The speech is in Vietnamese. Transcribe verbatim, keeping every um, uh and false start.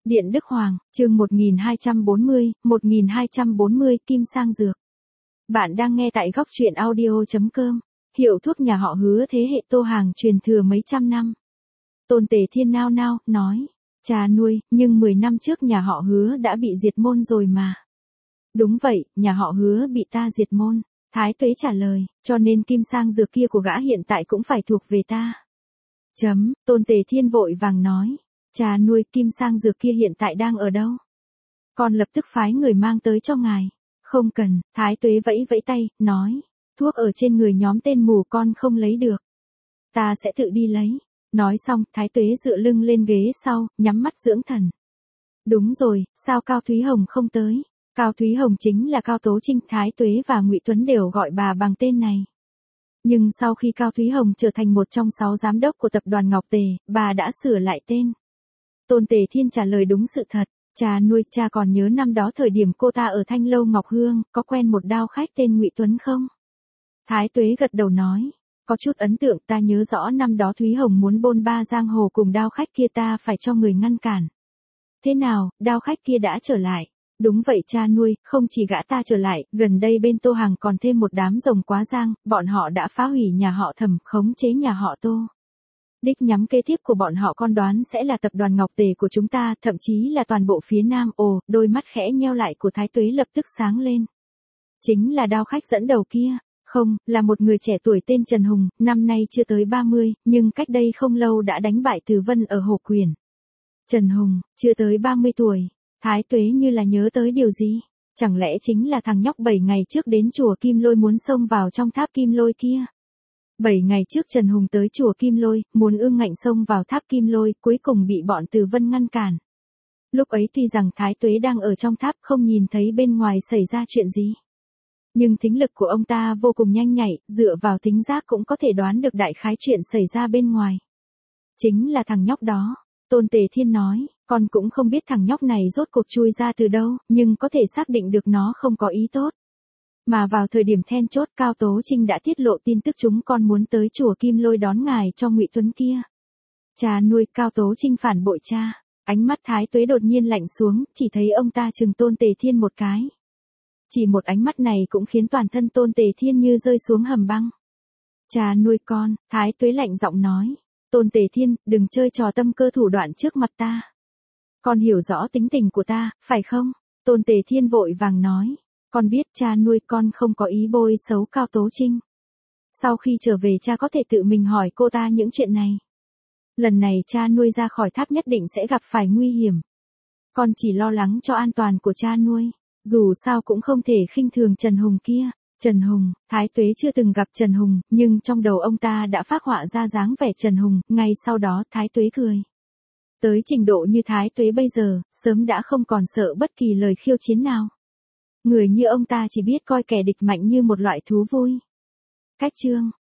Điện Đức Hoàng, chương một nghìn hai trăm bốn mươi, một nghìn hai trăm bốn mươi Kim Sang Dược. Bạn đang nghe tại góc truyện audio chấm com. Hiệu thuốc nhà họ Hứa thế hệ Tô Hàng truyền thừa mấy trăm năm. Tôn Tề Thiên nao nao, nói. Cha nuôi, nhưng mười năm trước nhà họ Hứa đã bị diệt môn rồi mà. Đúng vậy, nhà họ Hứa bị ta diệt môn. Thái Tuế trả lời, cho nên Kim Sang Dược kia của gã hiện tại cũng phải thuộc về ta. Chấm, Tôn Tề Thiên vội vàng nói. Cha nuôi, Kim Sang Dược kia hiện tại đang ở đâu? Con lập tức phái người mang tới cho ngài. Không cần, Thái Tuế vẫy vẫy tay, nói. Thuốc ở trên người nhóm tên mù con không lấy được. Ta sẽ tự đi lấy. Nói xong, Thái Tuế dựa lưng lên ghế sau, nhắm mắt dưỡng thần. Đúng rồi, sao Cao Thúy Hồng không tới? Cao Thúy Hồng chính là Cao Tố Trinh. Thái Tuế và Ngụy Tuấn đều gọi bà bằng tên này. Nhưng sau khi Cao Thúy Hồng trở thành một trong sáu giám đốc của tập đoàn Ngọc Tề, bà đã sửa lại tên. Tôn Tề Thiên trả lời đúng sự thật. Cha nuôi, cha còn nhớ năm đó thời điểm cô ta ở Thanh Lâu Ngọc Hương, có quen một đao khách tên Ngụy Tuấn không? Thái Tuế gật đầu nói. Có chút ấn tượng, ta nhớ rõ năm đó Thúy Hồng muốn bôn ba giang hồ cùng đao khách kia, ta phải cho người ngăn cản. Thế nào, đao khách kia đã trở lại? Đúng vậy cha nuôi, không chỉ gã ta trở lại, gần đây bên Tô Hàng còn thêm một đám rồng quá giang, bọn họ đã phá hủy nhà họ Thẩm, khống chế nhà họ Tô. Đích nhắm kế tiếp của bọn họ con đoán sẽ là tập đoàn Ngọc Tề của chúng ta, thậm chí là toàn bộ phía Nam. Ồ, đôi mắt khẽ nheo lại của Thái Tuế lập tức sáng lên. Chính là đao khách dẫn đầu kia. Không, là một người trẻ tuổi tên Trần Hùng, năm nay chưa tới ba mươi, nhưng cách đây không lâu đã đánh bại Từ Vân ở Hồ Quyền. Trần Hùng, chưa tới ba mươi tuổi. Thái Tuế như là nhớ tới điều gì. Chẳng lẽ chính là thằng nhóc bảy ngày trước đến chùa Kim Lôi muốn xông vào trong tháp Kim Lôi kia? Bảy ngày trước Trần Hùng tới chùa Kim Lôi, muốn ương ngạnh xông vào tháp Kim Lôi, cuối cùng bị bọn Từ Vân ngăn cản. Lúc ấy tuy rằng Thái Tuế đang ở trong tháp không nhìn thấy bên ngoài xảy ra chuyện gì. Nhưng thính lực của ông ta vô cùng nhanh nhạy, dựa vào thính giác cũng có thể đoán được đại khái chuyện xảy ra bên ngoài. Chính là thằng nhóc đó. Tôn Tề Thiên nói, con cũng không biết thằng nhóc này rốt cuộc chui ra từ đâu, nhưng có thể xác định được nó không có ý tốt. Mà vào thời điểm then chốt, Cao Tố Trinh đã tiết lộ tin tức chúng con muốn tới chùa Kim Lôi đón ngài cho Ngụy Tuấn kia. Cha nuôi, Cao Tố Trinh phản bội cha. Ánh mắt Thái Tuế đột nhiên lạnh xuống, chỉ thấy ông ta trừng Tôn Tề Thiên một cái. Chỉ một ánh mắt này cũng khiến toàn thân Tôn Tề Thiên như rơi xuống hầm băng. Cha nuôi con, Thái Tuế lạnh giọng nói. Tôn Tề Thiên, đừng chơi trò tâm cơ thủ đoạn trước mặt ta. Con hiểu rõ tính tình của ta, phải không? Tôn Tề Thiên vội vàng nói. Con biết cha nuôi, con không có ý bôi xấu Cao Tố Trinh. Sau khi trở về cha có thể tự mình hỏi cô ta những chuyện này. Lần này cha nuôi ra khỏi tháp nhất định sẽ gặp phải nguy hiểm. Con chỉ lo lắng cho an toàn của cha nuôi. Dù sao cũng không thể khinh thường Trần Hùng kia. Trần Hùng, Thái Tuế chưa từng gặp Trần Hùng, nhưng trong đầu ông ta đã phác họa ra dáng vẻ Trần Hùng, ngay sau đó Thái Tuế cười. Tới trình độ như Thái Tuế bây giờ, sớm đã không còn sợ bất kỳ lời khiêu chiến nào. Người như ông ta chỉ biết coi kẻ địch mạnh như một loại thú vui. Cách chương.